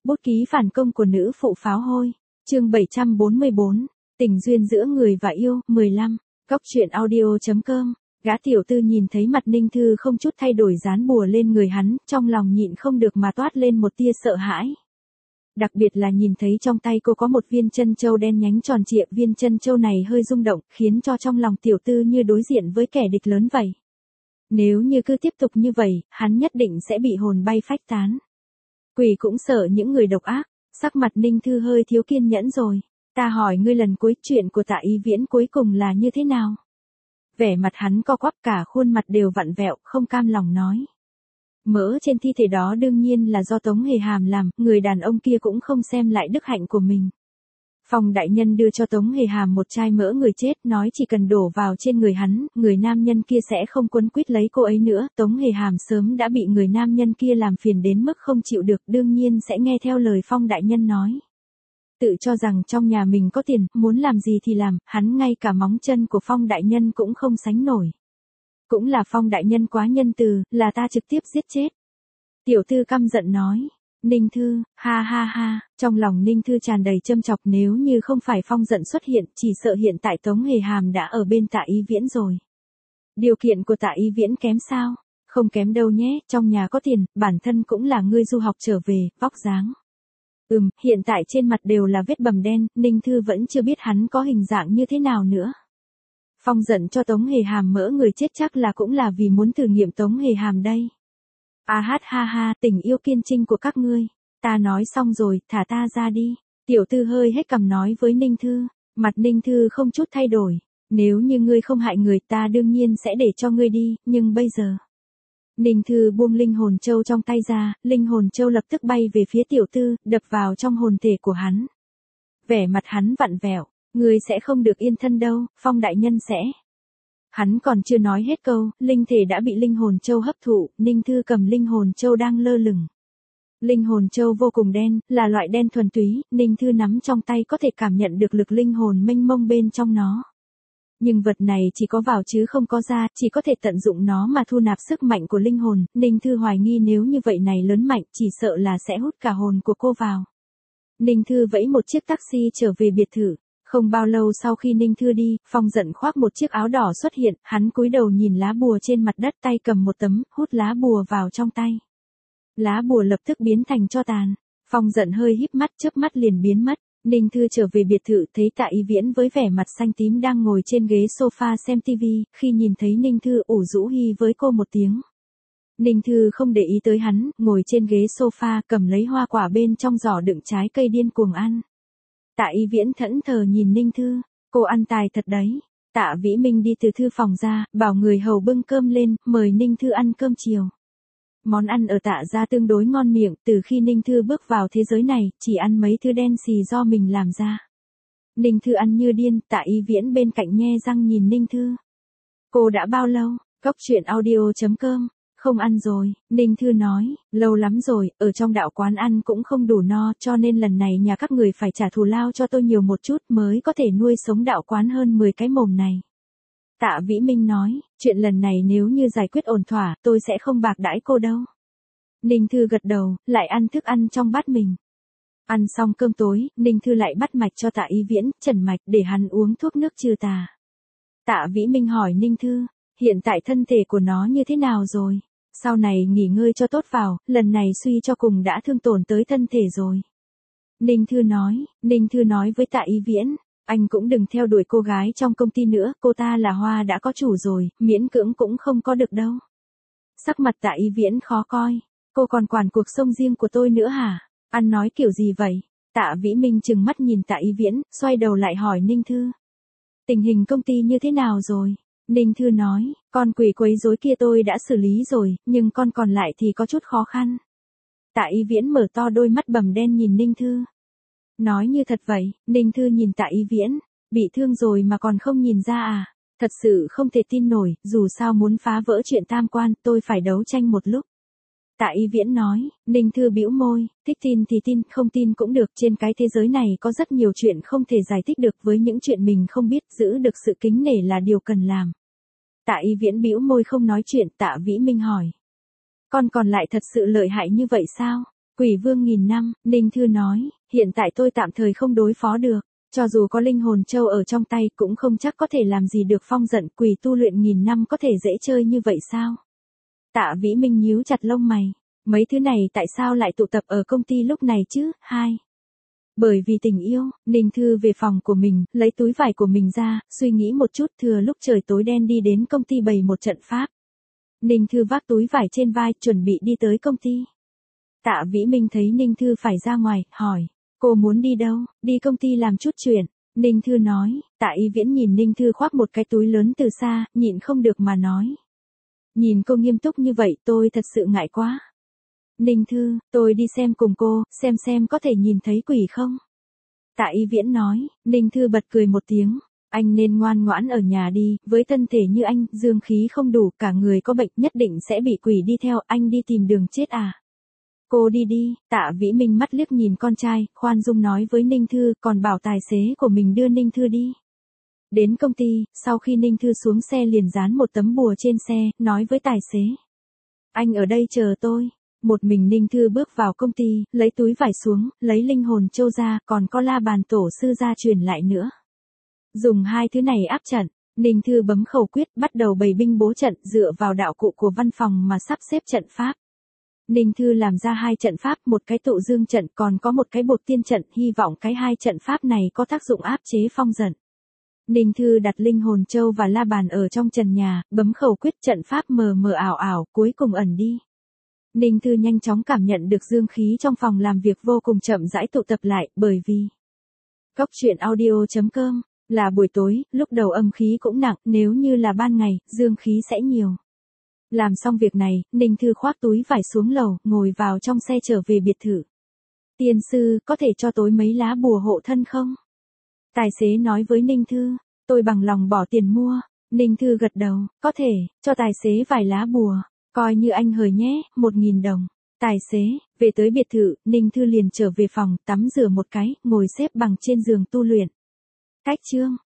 Bút ký phản công của nữ phụ pháo hôi. Chương 744. Tình duyên giữa người và yêu. 15. Góc truyện audio.com. Gã tiểu tư nhìn thấy mặt Ninh Thư không chút thay đổi dán bùa lên người hắn, trong lòng nhịn không được mà toát lên một tia sợ hãi. Đặc biệt là nhìn thấy trong tay cô có một viên chân châu đen nhánh tròn trịa, viên chân châu này hơi rung động, khiến cho trong lòng tiểu tư như đối diện với kẻ địch lớn vậy. Nếu như cứ tiếp tục như vậy, hắn nhất định sẽ bị hồn bay phách tán. Quỷ cũng sợ những người độc ác, sắc mặt Ninh Thư hơi thiếu kiên nhẫn rồi. Ta hỏi ngươi lần cuối chuyện của Tạ Ý Viễn cuối cùng là như thế nào? Vẻ mặt hắn co quắp, cả khuôn mặt đều vặn vẹo, không cam lòng nói. Mỡ trên thi thể đó đương nhiên là do Tống Hề Hàm làm, người đàn ông kia cũng không xem lại đức hạnh của mình. Phong đại nhân đưa cho Tống Hề Hàm một chai mỡ người chết, nói chỉ cần đổ vào trên người hắn, người nam nhân kia sẽ không quấn quýt lấy cô ấy nữa. Tống Hề Hàm sớm đã bị người nam nhân kia làm phiền đến mức không chịu được, đương nhiên sẽ nghe theo lời Phong đại nhân nói. Tự cho rằng trong nhà mình có tiền, muốn làm gì thì làm, hắn ngay cả móng chân của Phong đại nhân cũng không sánh nổi. Cũng là Phong đại nhân quá nhân từ, là ta trực tiếp giết chết. Tiểu tư căm giận nói. Ninh Thư, ha ha ha, trong lòng Ninh Thư tràn đầy châm chọc, nếu như không phải Phong giận xuất hiện, chỉ sợ hiện tại Tống Hề Hàm đã ở bên Tạ Ý Viễn rồi. Điều kiện của Tạ Ý Viễn kém sao? Không kém đâu nhé, trong nhà có tiền, bản thân cũng là người du học trở về, vóc dáng. Hiện tại trên mặt đều là vết bầm đen, Ninh Thư vẫn chưa biết hắn có hình dạng như thế nào nữa. Phong giận cho Tống Hề Hàm mỡ người chết chắc là cũng là vì muốn thử nghiệm Tống Hề Hàm đây. Ha ha, tình yêu kiên trinh của các ngươi. Ta nói xong rồi, thả ta ra đi. Tiểu tư hơi hết cằm nói với Ninh Thư. Mặt Ninh Thư không chút thay đổi. Nếu như ngươi không hại người, ta đương nhiên sẽ để cho ngươi đi, nhưng bây giờ. Ninh Thư buông linh hồn châu trong tay ra, linh hồn châu lập tức bay về phía tiểu tư, đập vào trong hồn thể của hắn. Vẻ mặt hắn vặn vẹo. Ngươi sẽ không được yên thân đâu, Phong đại nhân sẽ. Hắn còn chưa nói hết câu, linh thể đã bị linh hồn châu hấp thụ, Ninh Thư cầm linh hồn châu đang lơ lửng. Linh hồn châu vô cùng đen, là loại đen thuần túy, Ninh Thư nắm trong tay có thể cảm nhận được lực linh hồn mênh mông bên trong nó. Nhưng vật này chỉ có vào chứ không có ra, chỉ có thể tận dụng nó mà thu nạp sức mạnh của linh hồn, Ninh Thư hoài nghi nếu như vậy này lớn mạnh, chỉ sợ là sẽ hút cả hồn của cô vào. Ninh Thư vẫy một chiếc taxi trở về biệt thự. Không bao lâu sau khi Ninh Thư đi, Phong giận khoác một chiếc áo đỏ xuất hiện, hắn cúi đầu nhìn lá bùa trên mặt đất, tay cầm một tấm, hút lá bùa vào trong tay. Lá bùa lập tức biến thành tro tàn. Phong giận hơi híp mắt, chớp mắt liền biến mất. Ninh Thư trở về biệt thự, thấy Tạ Ý Viễn với vẻ mặt xanh tím đang ngồi trên ghế sofa xem tivi, khi nhìn thấy Ninh Thư ủ rũ hi với cô một tiếng. Ninh Thư không để ý tới hắn, ngồi trên ghế sofa cầm lấy hoa quả bên trong giỏ đựng trái cây điên cuồng ăn. Tạ Ý Viễn thẫn thờ nhìn Ninh Thư, cô ăn tài thật đấy. Tạ Vĩ Minh đi từ thư phòng ra, bảo người hầu bưng cơm lên, mời Ninh Thư ăn cơm chiều. Món ăn ở Tạ gia tương đối ngon miệng, từ khi Ninh Thư bước vào thế giới này, chỉ ăn mấy thứ đen xì do mình làm ra. Ninh Thư ăn như điên, Tạ Ý Viễn bên cạnh nhe răng nhìn Ninh Thư. Cô đã bao lâu? Góc truyện audio.com. Không ăn rồi, Ninh Thư nói, lâu lắm rồi, ở trong đạo quán ăn cũng không đủ no, cho nên lần này nhà các người phải trả thù lao cho tôi nhiều một chút mới có thể nuôi sống đạo quán hơn 10 cái mồm này. Tạ Vĩ Minh nói, chuyện lần này nếu như giải quyết ổn thỏa, tôi sẽ không bạc đãi cô đâu. Ninh Thư gật đầu, lại ăn thức ăn trong bát mình. Ăn xong cơm tối, Ninh Thư lại bắt mạch cho Tạ Ý Viễn, trần mạch để hắn uống thuốc nước trừ tà. Tạ Vĩ Minh hỏi Ninh Thư, hiện tại thân thể của nó như thế nào rồi? Sau này nghỉ ngơi cho tốt vào, lần này suy cho cùng đã thương tổn tới thân thể rồi. Ninh Thư nói với Tạ Ý Viễn, anh cũng đừng theo đuổi cô gái trong công ty nữa, cô ta là hoa đã có chủ rồi, miễn cưỡng cũng không có được đâu. Sắc mặt Tạ Ý Viễn khó coi, cô còn quản cuộc sống riêng của tôi nữa hả? Anh nói kiểu gì vậy? Tạ Vĩ Minh trừng mắt nhìn Tạ Ý Viễn, xoay đầu lại hỏi Ninh Thư. Tình hình công ty như thế nào rồi? Ninh Thư nói, con quỷ quấy rối kia tôi đã xử lý rồi, nhưng con còn lại thì có chút khó khăn. Tạ Ý Viễn mở to đôi mắt bầm đen nhìn Ninh Thư. Nói như thật vậy, Ninh Thư nhìn Tạ Ý Viễn, bị thương rồi mà còn không nhìn ra à? Thật sự không thể tin nổi, dù sao muốn phá vỡ chuyện tam quan, tôi phải đấu tranh một lúc. Tạ Ý Viễn nói, Ninh Thư bĩu môi, thích tin thì tin, không tin cũng được, trên cái thế giới này có rất nhiều chuyện không thể giải thích được, với những chuyện mình không biết, giữ được sự kính nể là điều cần làm. Tạ Ý Viễn bĩu môi không nói chuyện, Tạ Vĩ Minh hỏi. Con còn lại thật sự lợi hại như vậy sao? Quỷ vương nghìn năm, Ninh Thư nói, hiện tại tôi tạm thời không đối phó được. Cho dù có linh hồn châu ở trong tay cũng không chắc có thể làm gì được Phong giận. Quỷ tu luyện nghìn năm có thể dễ chơi như vậy sao? Tạ Vĩ Minh nhíu chặt lông mày. Mấy thứ này tại sao lại tụ tập ở công ty lúc này chứ? 2. Bởi vì tình yêu, Ninh Thư về phòng của mình, lấy túi vải của mình ra, suy nghĩ một chút thừa lúc trời tối đen đi đến công ty bày một trận pháp. Ninh Thư vác túi vải trên vai, chuẩn bị đi tới công ty. Tạ Vĩ Minh thấy Ninh Thư phải ra ngoài, hỏi, cô muốn đi đâu? Đi công ty làm chút chuyện. Ninh Thư nói, Tạ Y Viễn nhìn Ninh Thư khoác một cái túi lớn từ xa, nhịn không được mà nói. Nhìn cô nghiêm túc như vậy tôi thật sự ngại quá. Ninh Thư, tôi đi xem cùng cô, xem có thể nhìn thấy quỷ không? Tạ Y Viễn nói. Ninh Thư bật cười một tiếng. Anh nên ngoan ngoãn ở nhà đi, với thân thể như anh, dương khí không đủ, cả người có bệnh nhất định sẽ bị quỷ đi theo, anh đi tìm đường chết à? Cô đi đi. Tạ Vĩ Minh mắt liếc nhìn con trai, khoan dung nói với Ninh Thư, còn bảo tài xế của mình đưa Ninh Thư đi. Đến công ty, sau khi Ninh Thư xuống xe liền dán một tấm bùa trên xe, nói với tài xế. Anh ở đây chờ tôi. Một mình Ninh Thư bước vào công ty, lấy túi vải xuống, lấy linh hồn châu ra, còn có la bàn tổ sư ra truyền lại nữa. Dùng hai thứ này áp trận, Ninh Thư bấm khẩu quyết, bắt đầu bày binh bố trận, dựa vào đạo cụ của văn phòng mà sắp xếp trận pháp. Ninh Thư làm ra 2 trận pháp, một cái tụ dương trận, còn có một cái bột tiên trận, hy vọng cái 2 trận pháp này có tác dụng áp chế Phong giận. Ninh Thư đặt linh hồn châu và la bàn ở trong trần nhà, bấm khẩu quyết, trận pháp mờ mờ ảo ảo, cuối cùng ẩn đi. Ninh Thư nhanh chóng cảm nhận được dương khí trong phòng làm việc vô cùng chậm rãi tụ tập lại, bởi vì Coctruyện.audio.com là buổi tối, lúc đầu âm khí cũng nặng, nếu như là ban ngày, dương khí sẽ nhiều. Làm xong việc này, Ninh Thư khoác túi vải xuống lầu, ngồi vào trong xe trở về biệt thự. Tiên sư, có thể cho tối mấy lá bùa hộ thân không? Tài xế nói với Ninh Thư, tôi bằng lòng bỏ tiền mua. Ninh Thư gật đầu, có thể, cho tài xế vài lá bùa, coi như anh hời nhé, 1.000 đồng. Tài xế, về tới biệt thự, Ninh Thư liền trở về phòng, tắm rửa một cái, ngồi xếp bằng trên giường tu luyện. Cách chương